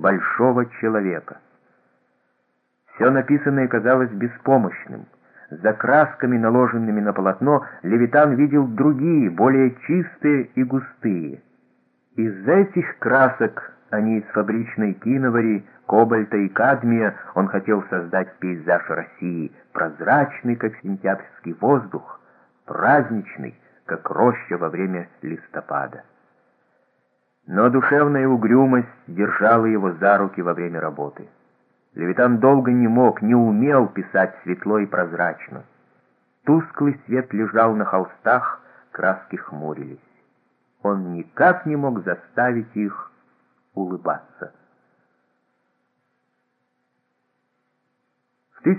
большого человека. Все написанное казалось беспомощным. За красками, наложенными на полотно, Левитан видел другие, более чистые и густые. Из этих красок, а не из фабричной киновари, кобальта и кадмия, он хотел создать пейзаж России, прозрачный, как сентябрьский воздух, праздничный, как роща во время листопада. Но душевная угрюмость держала его за руки во время работы. Левитан долго не мог, не умел писать светло и прозрачно. Тусклый свет лежал на холстах, краски хмурились. Он никак не мог заставить их улыбаться. В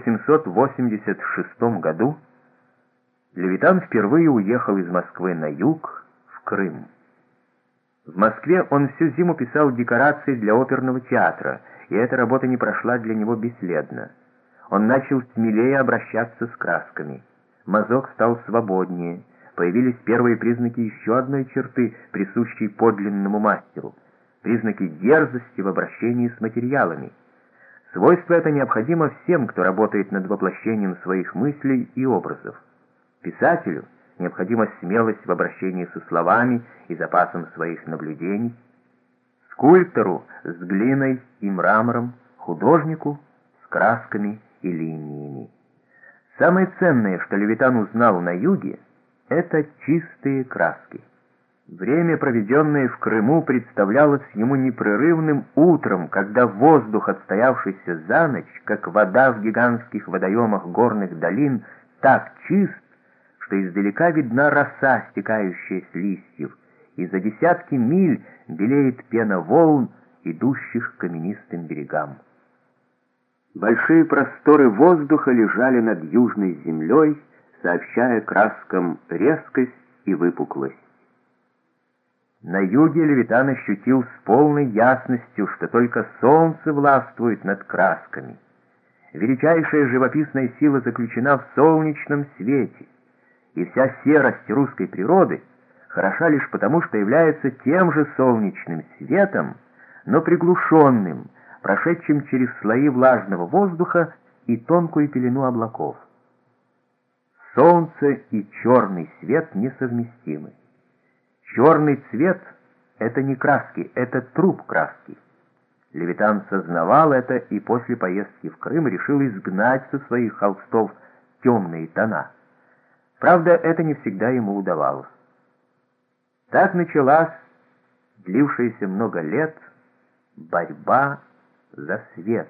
1886 году Левитан впервые уехал из Москвы на юг, в Крым. В Москве он всю зиму писал декорации для оперного театра, и эта работа не прошла для него бесследно. Он начал смелее обращаться с красками. Мазок стал свободнее, появились первые признаки еще одной черты, присущей подлинному мастеру, признаки дерзости в обращении с материалами. Свойство это необходимо всем, кто работает над воплощением своих мыслей и образов. Писателю необходима смелость в обращении со словами и запасом своих наблюдений, скульптору с глиной и мрамором, художнику с красками и линиями. Самое ценное, что Левитан узнал на юге, это чистые краски. Время, проведенное в Крыму, представлялось ему непрерывным утром, когда воздух, отстоявшийся за ночь, как вода в гигантских водоемах горных долин, так чист, что издалека видна роса, стекающая с листьев, и за десятки миль белеет пена волн, идущих к каменистым берегам. Большие просторы воздуха лежали над южной землей, сообщая краскам резкость и выпуклость. На юге Левитан ощутил с полной ясностью, что только солнце властвует над красками. Величайшая живописная сила заключена в солнечном свете, и вся серость русской природы хороша лишь потому, что является тем же солнечным светом, но приглушенным, прошедшим через слои влажного воздуха и тонкую пелену облаков. Солнце и черный свет несовместимы. Черный цвет — это не краски, это труп краски. Левитан сознавал это и после поездки в Крым решил изгнать со своих холстов темные тона. Правда, это не всегда ему удавалось. Так началась, длившаяся много лет, борьба за свет.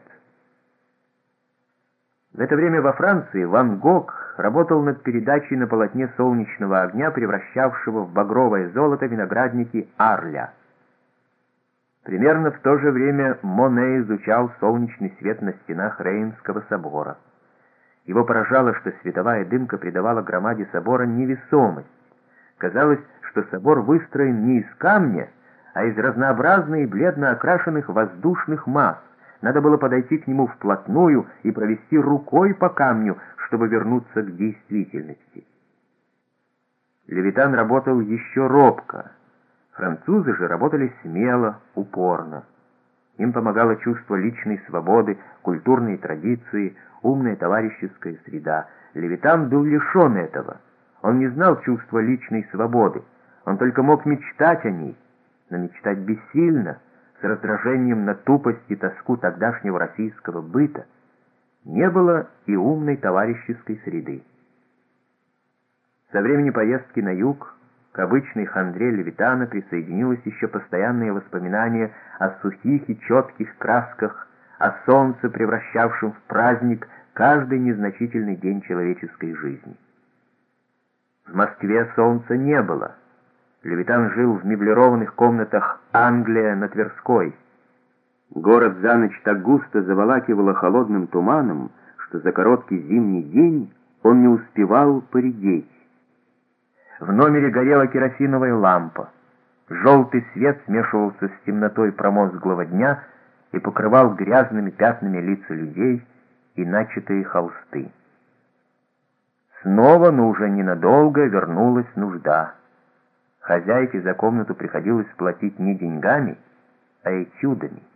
В это время во Франции Ван Гог работал над передачей на полотне солнечного огня, превращавшего в багровое золото виноградники Арля. Примерно в то же время Моне изучал солнечный свет на стенах Рейнского собора. Его поражало, что световая дымка придавала громаде собора невесомость. Казалось, что собор выстроен не из камня, а из разнообразных и бледно окрашенных воздушных масс. Надо было подойти к нему вплотную и провести рукой по камню, чтобы вернуться к действительности. Левитан работал еще робко. Французы же работали смело, упорно. Им помогало чувство личной свободы, культурные традиции, умная товарищеская среда. Левитан был лишен этого. Он не знал чувства личной свободы. Он только мог мечтать о ней, но мечтать бессильно, с раздражением на тупость и тоску тогдашнего российского быта. Не было и умной товарищеской среды. Со времени поездки на юг к обычной хандре Левитана присоединилось еще постоянное воспоминание о сухих и четких красках, о солнце, превращавшем в праздник каждый незначительный день человеческой жизни. В Москве солнца не было. Левитан жил в меблированных комнатах «Англия» на Тверской. Город за ночь так густо заволакивало холодным туманом, что за короткий зимний день он не успевал поредеть. В номере горела керосиновая лампа. Желтый свет смешивался с темнотой промозглого дня и покрывал грязными пятнами лица людей и начатые холсты. Снова, но уже ненадолго, вернулась нужда. Хозяйке за комнату приходилось платить не деньгами, а этюдами.